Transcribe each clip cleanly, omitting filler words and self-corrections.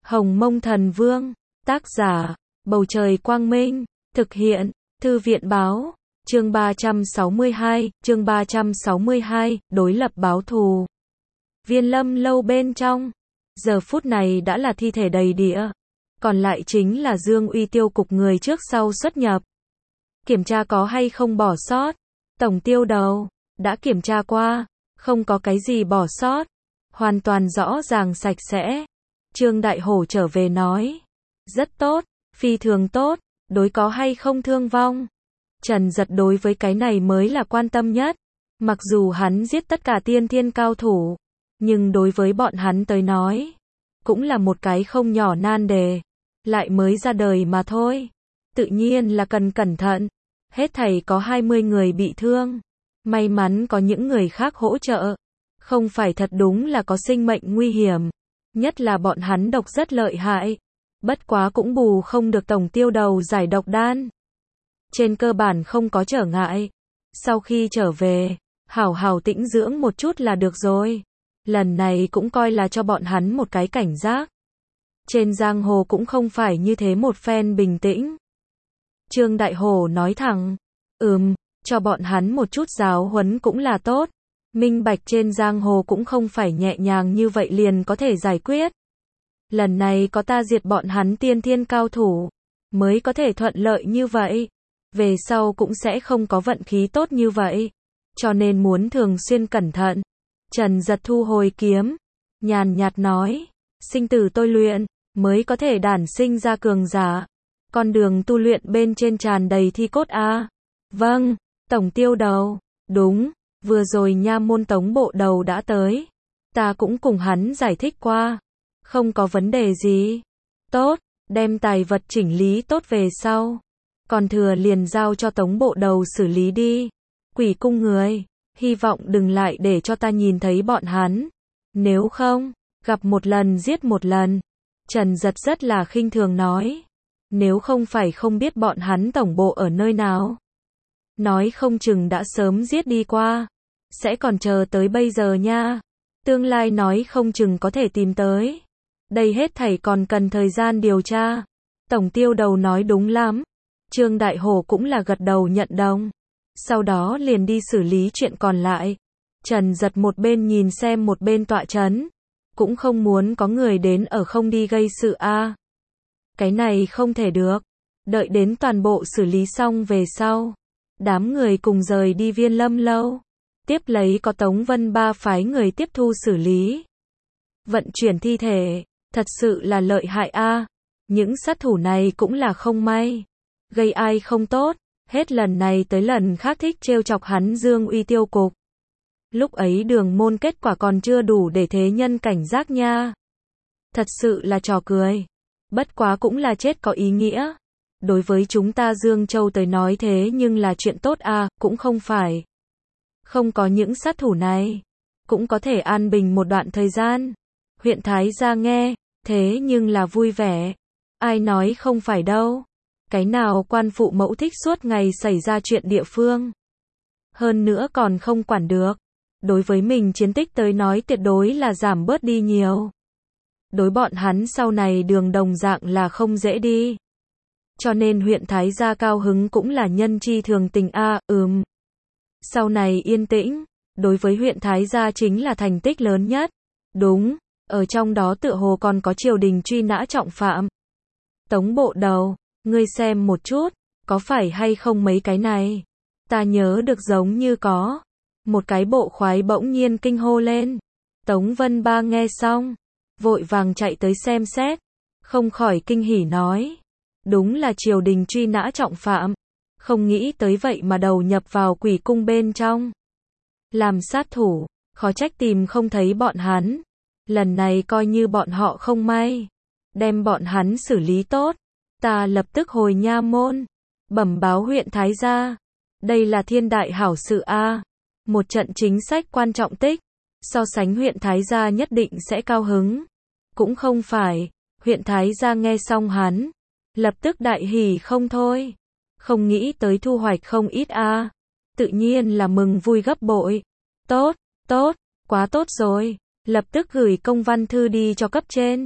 Hồng Mông Thần Vương, tác giả, Bầu Trời Quang Minh, thực hiện, Thư viện Báo, chương 362, đối lập báo thù. Viên Lâm lâu bên trong, giờ phút này đã là thi thể đầy địa, còn lại chính là Dương Uy Tiêu cục người trước sau xuất nhập. Kiểm tra có hay không bỏ sót, tổng tiêu đầu, đã kiểm tra qua, không có cái gì bỏ sót, hoàn toàn rõ ràng sạch sẽ. Trương Đại Hổ trở về nói, rất tốt, phi thường tốt, đối có hay không thương vong. Trần Giật đối với cái này mới là quan tâm nhất, mặc dù hắn giết tất cả tiên thiên cao thủ, nhưng đối với bọn hắn tới nói, cũng là một cái không nhỏ nan đề, lại mới ra đời mà thôi, tự nhiên là cần cẩn thận. Hết thảy có 20 người bị thương, may mắn có những người khác hỗ trợ, không phải thật đúng là có sinh mệnh nguy hiểm, nhất là bọn hắn độc rất lợi hại, bất quá cũng bù không được tổng tiêu đầu giải độc đan. Trên cơ bản không có trở ngại, sau khi trở về, hảo hảo tĩnh dưỡng một chút là được rồi, lần này cũng coi là cho bọn hắn một cái cảnh giác. Trên giang hồ cũng không phải như thế một phen bình tĩnh. Trương Đại Hổ nói thẳng, cho bọn hắn một chút giáo huấn cũng là tốt, minh bạch trên giang hồ cũng không phải nhẹ nhàng như vậy liền có thể giải quyết. Lần này có ta diệt bọn hắn tiên thiên cao thủ, mới có thể thuận lợi như vậy, về sau cũng sẽ không có vận khí tốt như vậy, cho nên muốn thường xuyên cẩn thận. Trần Giật thu hồi kiếm, nhàn nhạt nói, sinh tử tôi luyện, mới có thể đản sinh ra cường giả. Con đường tu luyện bên trên tràn đầy thi cốt a. Vâng, tổng tiêu đầu, đúng, vừa rồi nha môn tống bộ đầu đã tới, ta cũng cùng hắn giải thích qua, không có vấn đề gì. Tốt, đem tài vật chỉnh lý tốt về sau, còn thừa liền giao cho tống bộ đầu xử lý đi. Quỷ cung người, hy vọng đừng lại để cho ta nhìn thấy bọn hắn, nếu không, gặp một lần giết một lần. Trần Giật rất là khinh thường nói, nếu không phải không biết bọn hắn tổng bộ ở nơi nào, nói không chừng đã sớm giết đi qua, sẽ còn chờ tới bây giờ nha, tương lai nói không chừng có thể tìm tới, đây hết thảy còn cần thời gian điều tra. Tổng tiêu đầu nói đúng lắm. Trương Đại Hổ cũng là gật đầu nhận đồng, sau đó liền đi xử lý chuyện còn lại. Trần Giật một bên nhìn xem một bên tọa trấn, cũng không muốn có người đến ở không đi gây sự a. Cái này không thể được, đợi đến toàn bộ xử lý xong về sau, đám người cùng rời đi Viên Lâm lâu, tiếp lấy có Tống Vân Ba phái người tiếp thu xử lý. Vận chuyển thi thể, thật sự là lợi hại a. Những sát thủ này cũng là không may, gây ai không tốt, hết lần này tới lần khác thích trêu chọc hắn Dương Uy Tiêu cục. Lúc ấy Đường Môn kết quả còn chưa đủ để thế nhân cảnh giác nha. Thật sự là trò cười. Bất quá cũng là chết có ý nghĩa. Đối với chúng ta Dương Châu tới nói thế nhưng là chuyện tốt a, cũng không phải. Không có những sát thủ này, cũng có thể an bình một đoạn thời gian. Huyện Thái gia nghe, thế nhưng là vui vẻ. Ai nói không phải đâu. Cái nào quan phụ mẫu thích suốt ngày xảy ra chuyện địa phương. Hơn nữa còn không quản được. Đối với mình chiến tích tới nói tuyệt đối là giảm bớt đi nhiều. Đối bọn hắn sau này đường đồng dạng là không dễ đi. Cho nên huyện Thái gia cao hứng cũng là nhân chi thường tình a. Sau này yên tĩnh, đối với huyện Thái gia chính là thành tích lớn nhất. Đúng, ở trong đó tựa hồ còn có triều đình truy nã trọng phạm. Tống bộ đầu, ngươi xem một chút, có phải hay không mấy cái này? Ta nhớ được giống như có. Một cái bộ khoái bỗng nhiên kinh hô lên. Tống Vân Ba nghe xong, vội vàng chạy tới xem xét, không khỏi kinh hỉ nói, đúng là triều đình truy nã trọng phạm, không nghĩ tới vậy mà đầu nhập vào quỷ cung bên trong. Làm sát thủ, khó trách tìm không thấy bọn hắn, lần này coi như bọn họ không may, đem bọn hắn xử lý tốt, ta lập tức hồi nha môn, bẩm báo huyện Thái gia, đây là thiên đại hảo sự a. Một trận chính sách quan trọng tích, so sánh huyện Thái gia nhất định sẽ cao hứng. Cũng không phải, huyện Thái gia nghe xong hắn, lập tức đại hỉ không thôi. Không nghĩ tới thu hoạch không ít a. Tự nhiên là mừng vui gấp bội. Tốt, tốt, quá tốt rồi, lập tức gửi công văn thư đi cho cấp trên.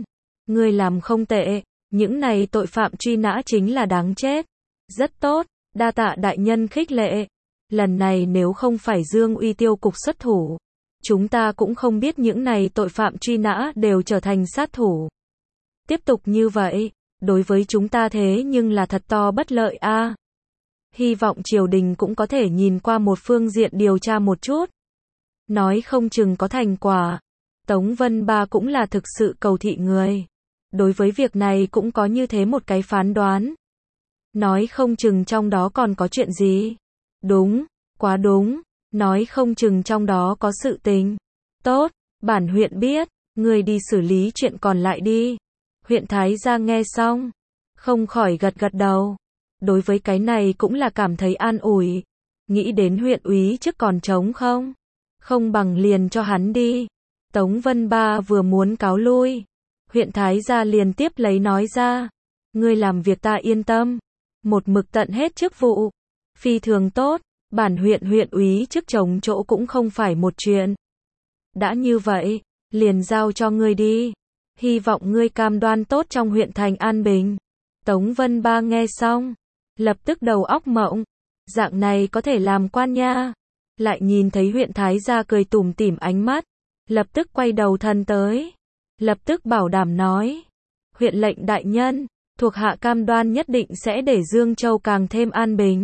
Ngươi làm không tệ, những này tội phạm truy nã chính là đáng chết. Rất tốt, đa tạ đại nhân khích lệ. Lần này nếu không phải Dương Uy tiêu cục xuất thủ, chúng ta cũng không biết những này tội phạm truy nã đều trở thành sát thủ. Tiếp tục như vậy, đối với chúng ta thế nhưng là thật to bất lợi a. Hy vọng triều đình cũng có thể nhìn qua một phương diện điều tra một chút. Nói không chừng có thành quả. Tống Vân Ba cũng là thực sự cầu thị người. Đối với việc này cũng có như thế một cái phán đoán. Nói không chừng trong đó còn có chuyện gì. Đúng, quá đúng. Nói không chừng trong đó có sự tình. Tốt, bản huyện biết, người đi xử lý chuyện còn lại đi. Huyện Thái Gia nghe xong, không khỏi gật gật đầu. Đối với cái này cũng là cảm thấy an ủi. Nghĩ đến huyện úy chức còn trống không? Không bằng liền cho hắn đi. Tống Vân Ba vừa muốn cáo lui. Huyện Thái Gia liền tiếp lấy nói ra. Ngươi làm việc ta yên tâm. Một mực tận hết chức vụ. Phi thường tốt. Bản huyện úy chức trống chỗ cũng không phải một chuyện. Đã như vậy, liền giao cho ngươi đi. Hy vọng ngươi cam đoan tốt trong huyện thành an bình. Tống Vân Ba nghe xong, lập tức đầu óc mộng. Dạng này có thể làm quan nha. Lại nhìn thấy huyện Thái Gia cười tủm tỉm ánh mắt. Lập tức quay đầu thân tới. Lập tức bảo đảm nói. Huyện lệnh đại nhân, thuộc hạ cam đoan nhất định sẽ để Dương Châu càng thêm an bình.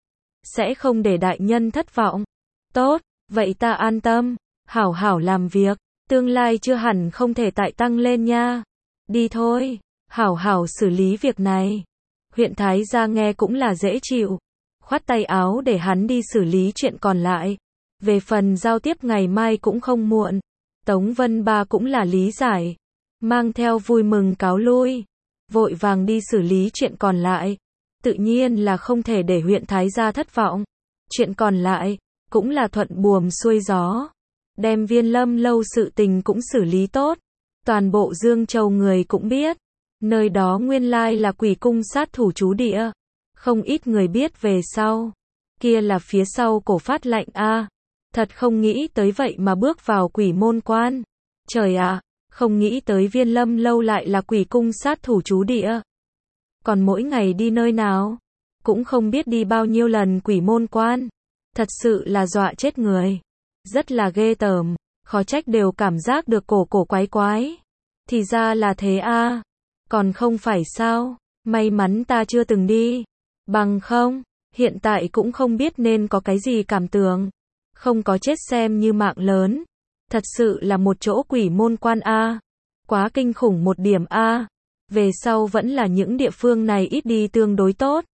Sẽ không để đại nhân thất vọng. Tốt, vậy ta an tâm. Hảo hảo làm việc. Tương lai chưa hẳn không thể tại tăng lên nha. Đi thôi. Hảo hảo xử lý việc này. Huyện Thái Gia nghe cũng là dễ chịu. Khoát tay áo để hắn đi xử lý chuyện còn lại. Về phần giao tiếp ngày mai cũng không muộn. Tống Vân Ba cũng là lý giải. Mang theo vui mừng cáo lui. Vội vàng đi xử lý chuyện còn lại. Tự nhiên là không thể để huyện Thái Gia thất vọng. Chuyện còn lại, cũng là thuận buồm xuôi gió. Đem Viên Lâm lâu sự tình cũng xử lý tốt. Toàn bộ Dương Châu người cũng biết. Nơi đó nguyên lai là Quỷ Cung sát thủ trú địa. Không ít người biết về sau. Kia là phía sau Cổ Phát Lạnh a. Thật không nghĩ tới vậy mà bước vào Quỷ Môn Quan. Trời ạ, không nghĩ tới Viên Lâm lâu lại là Quỷ Cung sát thủ trú địa. Còn mỗi ngày đi nơi nào, cũng không biết đi bao nhiêu lần Quỷ Môn Quan. Thật sự là dọa chết người. Rất là ghê tởm, khó trách đều cảm giác được cổ quái quái. Thì ra là thế a. Còn không phải sao, may mắn ta chưa từng đi. Bằng không, hiện tại cũng không biết nên có cái gì cảm tưởng. Không có chết xem như mạng lớn. Thật sự là một chỗ Quỷ Môn Quan a. Quá kinh khủng một điểm a. Về sau vẫn là những địa phương này ít đi tương đối tốt.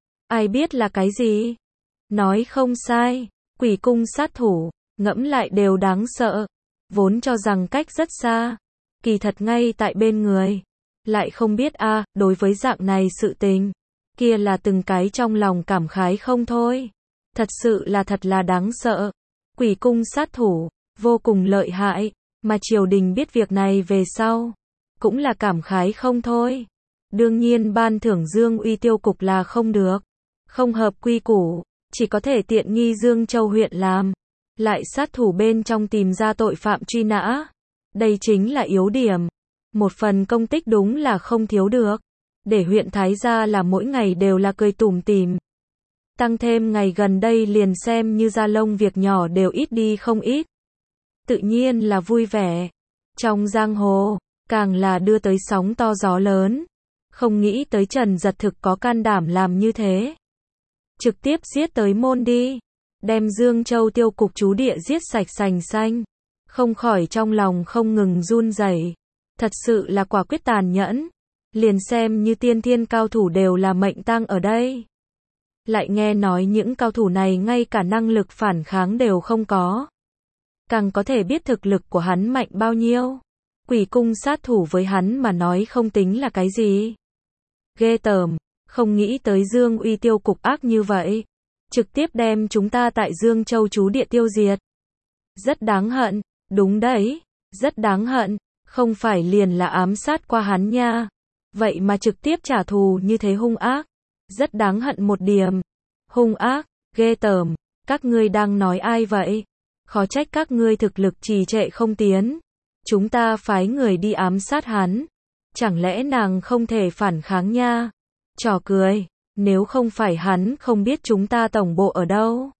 Ai biết là cái gì? Nói không sai, Quỷ Cung sát thủ, ngẫm lại đều đáng sợ. Vốn cho rằng cách rất xa, kỳ thật ngay tại bên người. Lại không biết a, đối với dạng này sự tình, kia là từng cái trong lòng cảm khái không thôi. Thật sự là thật là đáng sợ. Quỷ Cung sát thủ, vô cùng lợi hại, mà triều đình biết việc này về sau, cũng là cảm khái không thôi. Đương nhiên ban thưởng Dương Uy tiêu cục là không được. Không hợp quy củ, chỉ có thể tiện nghi Dương Châu huyện làm. Lại sát thủ bên trong tìm ra tội phạm truy nã. Đây chính là yếu điểm. Một phần công tích đúng là không thiếu được. Để huyện Thái Gia là mỗi ngày đều là cười tủm tỉm. Tăng thêm ngày gần đây liền xem như da lông việc nhỏ đều ít đi không ít. Tự nhiên là vui vẻ. Trong giang hồ, càng là đưa tới sóng to gió lớn. Không nghĩ tới Trần Giật thực có can đảm làm như thế. Trực tiếp giết tới môn đi. Đem Dương Châu tiêu cục trú địa giết sạch sành xanh. Không khỏi trong lòng không ngừng run rẩy. Thật sự là quả quyết tàn nhẫn. Liền xem như tiên thiên cao thủ đều là mệnh tang ở đây. Lại nghe nói những cao thủ này ngay cả năng lực phản kháng đều không có. Càng có thể biết thực lực của hắn mạnh bao nhiêu. Quỷ Cung sát thủ với hắn mà nói không tính là cái gì. Ghê tởm, không nghĩ tới Dương Uy tiêu cục ác như vậy. Trực tiếp đem chúng ta tại Dương Châu trú địa tiêu diệt. Rất đáng hận, đúng đấy, rất đáng hận, không phải liền là ám sát qua hắn nha. Vậy mà trực tiếp trả thù như thế hung ác. Rất đáng hận một điểm. Hung ác, ghê tởm, các ngươi đang nói ai vậy? Khó trách các ngươi thực lực trì trệ không tiến. Chúng ta phái người đi ám sát hắn. Chẳng lẽ nàng không thể phản kháng nha? Trò cười, nếu không phải hắn không biết chúng ta tổng bộ ở đâu,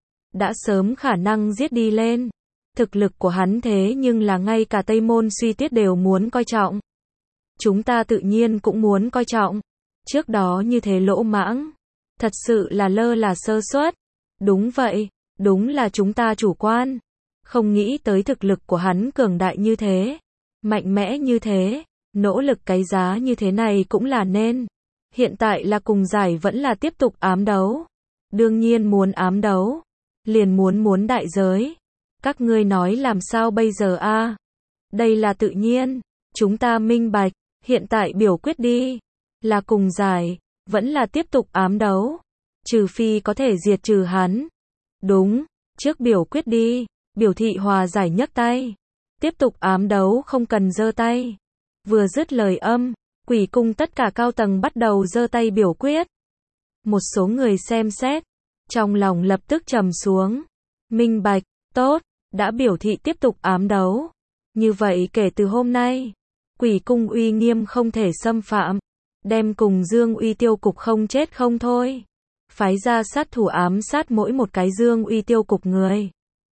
đã sớm khả năng giết đi lên. Thực lực của hắn thế nhưng là ngay cả Tây Môn Suy Tuyết đều muốn coi trọng. Chúng ta tự nhiên cũng muốn coi trọng. Trước đó như thế lỗ mãng, thật sự là lơ là sơ suất. Đúng vậy, đúng là chúng ta chủ quan. Không nghĩ tới thực lực của hắn cường đại như thế, mạnh mẽ như thế, nỗ lực cái giá như thế này cũng là nên. Hiện tại là cùng giải vẫn là tiếp tục ám đấu. Đương nhiên muốn ám đấu, liền muốn đại giới. Các ngươi nói làm sao bây giờ a? Đây là tự nhiên, chúng ta minh bạch, hiện tại biểu quyết đi. Là cùng giải, vẫn là tiếp tục ám đấu. Trừ phi có thể diệt trừ hắn. Đúng, trước biểu quyết đi, biểu thị hòa giải nhấc tay. Tiếp tục ám đấu không cần giơ tay. Vừa dứt lời âm, Quỷ cung tất cả cao tầng bắt đầu giơ tay biểu quyết. Một số người xem xét, trong lòng lập tức trầm xuống. Minh bạch, tốt, đã biểu thị tiếp tục ám đấu. Như vậy kể từ hôm nay, Quỷ cung uy nghiêm không thể xâm phạm. Đem cùng Dương Uy tiêu cục không chết không thôi. Phái ra sát thủ ám sát mỗi một cái Dương Uy tiêu cục người.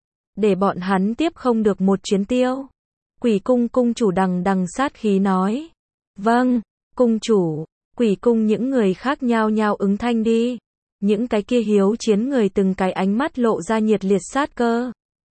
Để bọn hắn tiếp không được một chuyến tiêu. Quỷ cung cung chủ đằng sát khí nói. Vâng, cung chủ. Quỷ cung những người khác nhao nhao ứng thanh đi. Những cái kia hiếu chiến người từng cái ánh mắt lộ ra nhiệt liệt sát cơ.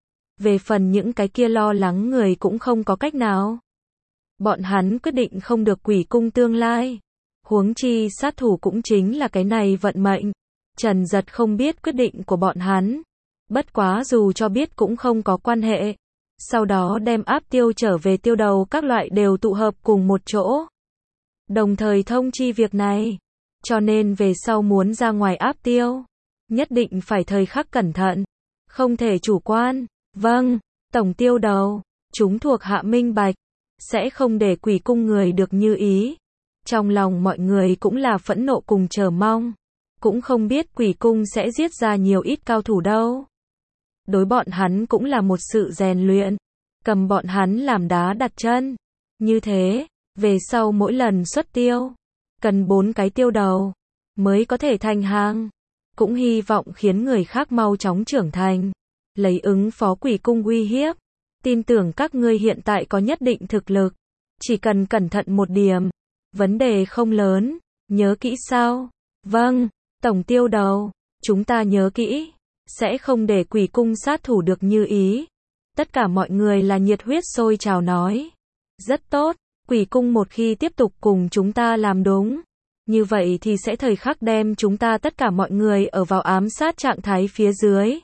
Về phần những cái kia lo lắng người cũng không có cách nào. Bọn hắn quyết định không được quỷ cung tương lai. Huống chi sát thủ cũng chính là cái này vận mệnh. Trần Giật không biết quyết định của bọn hắn. Bất quá dù cho biết cũng không có quan hệ. Sau đó đem áp tiêu trở về tiêu đầu các loại đều tụ hợp cùng một chỗ. Đồng thời thông chi việc này. Cho nên về sau muốn ra ngoài áp tiêu, nhất định phải thời khắc cẩn thận. Không thể chủ quan. Vâng, tổng tiêu đầu, chúng thuộc hạ minh bạch. Sẽ không để quỷ cung người được như ý. Trong lòng mọi người cũng là phẫn nộ cùng chờ mong. Cũng không biết quỷ cung sẽ giết ra nhiều ít cao thủ đâu. Đối bọn hắn cũng là một sự rèn luyện. Cầm bọn hắn làm đá đặt chân. Như thế, về sau mỗi lần xuất tiêu, cần 4 cái tiêu đầu, mới có thể thành hàng. Cũng hy vọng khiến người khác mau chóng trưởng thành. Lấy ứng phó quỷ cung uy hiếp. Tin tưởng các ngươi hiện tại có nhất định thực lực. Chỉ cần cẩn thận một điểm. Vấn đề không lớn. Nhớ kỹ sao? Vâng, tổng tiêu đầu. Chúng ta nhớ kỹ. Sẽ không để quỷ cung sát thủ được như ý. Tất cả mọi người là nhiệt huyết sôi trào nói. Rất tốt. Quỷ cung một khi tiếp tục cùng chúng ta làm đúng. Như vậy thì sẽ thời khắc đem chúng ta tất cả mọi người ở vào ám sát trạng thái phía dưới.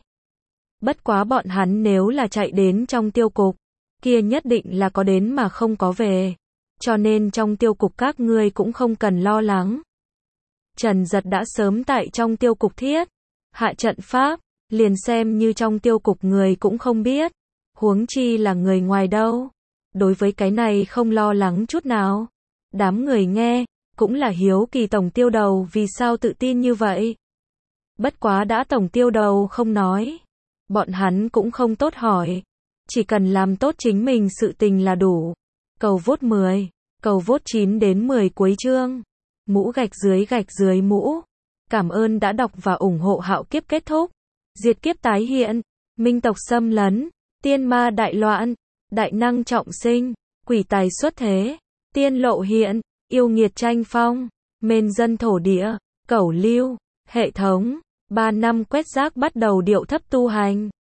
Bất quá bọn hắn nếu là chạy đến trong tiêu cục, kia nhất định là có đến mà không có về. Cho nên trong tiêu cục các ngươi cũng không cần lo lắng. Trần Giật đã sớm tại trong tiêu cục thiết hạ trận pháp, liền xem như trong tiêu cục người cũng không biết. Huống chi là người ngoài đâu. Đối với cái này không lo lắng chút nào. Đám người nghe, cũng là hiếu kỳ tổng tiêu đầu vì sao tự tin như vậy. Bất quá đã tổng tiêu đầu không nói. Bọn hắn cũng không tốt hỏi. Chỉ cần làm tốt chính mình sự tình là đủ. Cầu vote 10, cầu vote 9 đến 10 cuối chương. Mũ gạch dưới mũ. Cảm ơn đã đọc và ủng hộ Hạo Kiếp kết thúc. Diệt kiếp tái hiện. Minh tộc xâm lấn. Tiên ma đại loạn. Đại năng trọng sinh. Quỷ tài xuất thế. Tiên lộ hiện. Yêu nghiệt tranh phong. Mên dân thổ địa. Cẩu lưu. Hệ thống. 3 năm quét rác bắt đầu điệu thấp tu hành.